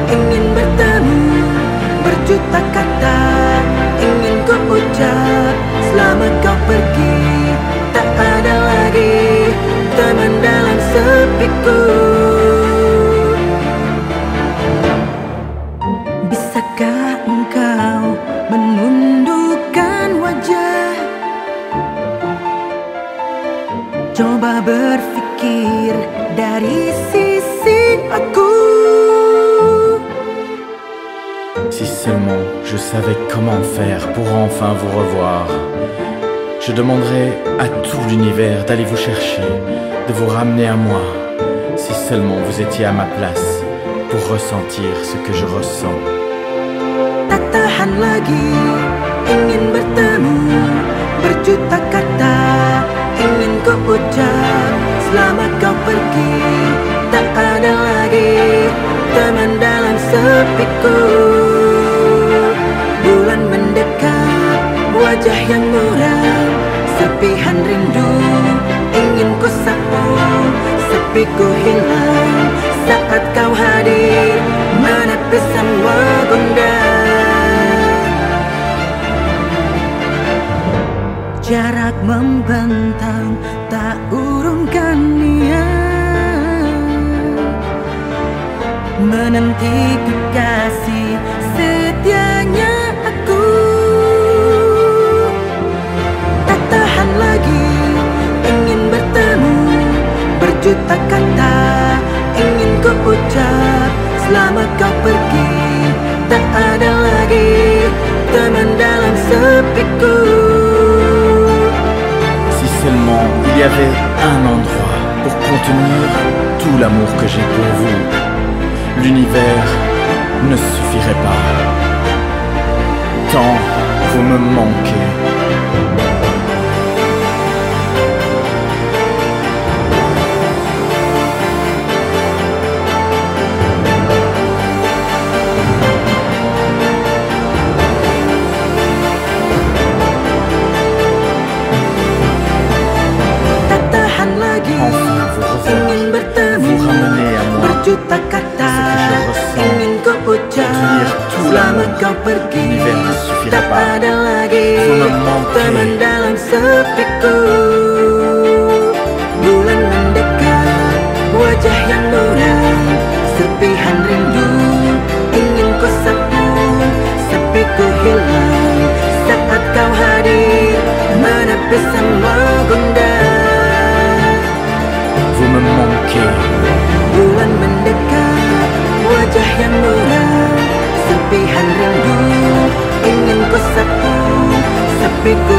ingin bertemu, berjuta kata ingin ku ucap. Selama kau pergi, tak ada lagi teman dalam sepiku. Bisakah engkau menundukkan wajah? Coba berpikir dari sisi aku. Si seulement je savais comment faire pour enfin vous revoir, je demanderais à tout l'univers d'aller vous chercher, de vous ramener à moi. Si seulement vous étiez à ma place pour ressentir ce que je ressens. Tak tahan lagi, ingin bertemu, berjuta kata ingin ku ucap. Selama kau pergi, tak ada lagi teman dalam sepiku. Bulan mendekat, wajah yang muram, serpihan rindu ingin ku sapu. Sepiku hilang saat kau hadir, menepis semua gundah. Jarak membentang, tak urungkan niat, menanti kekasih setianya aku. Tak tahan lagi, ingin bertemu, berjuta kata ingin ku ucap. Selama kau pergi, tak ada lagi teman dalam sepiku. Seulement, il y avait un endroit pour contenir tout l'amour que j'ai pour vous. L'univers ne suffirait pas. Tant vous me manquez. Ingin bertemu, berjuta kata ingin ku ucap. Selama kau pergi, tak ada lagi teman dalam sepiku. Bulan mendekat, wajah yang muram, serpihan rindu ingin ku sapu. Sepiku hilang saat kau hadir, menepis semua gundah. Vous me manquez. Bulan mendekat, wajah yang muram, serpihan rindu ingin ku sapu. Sepiku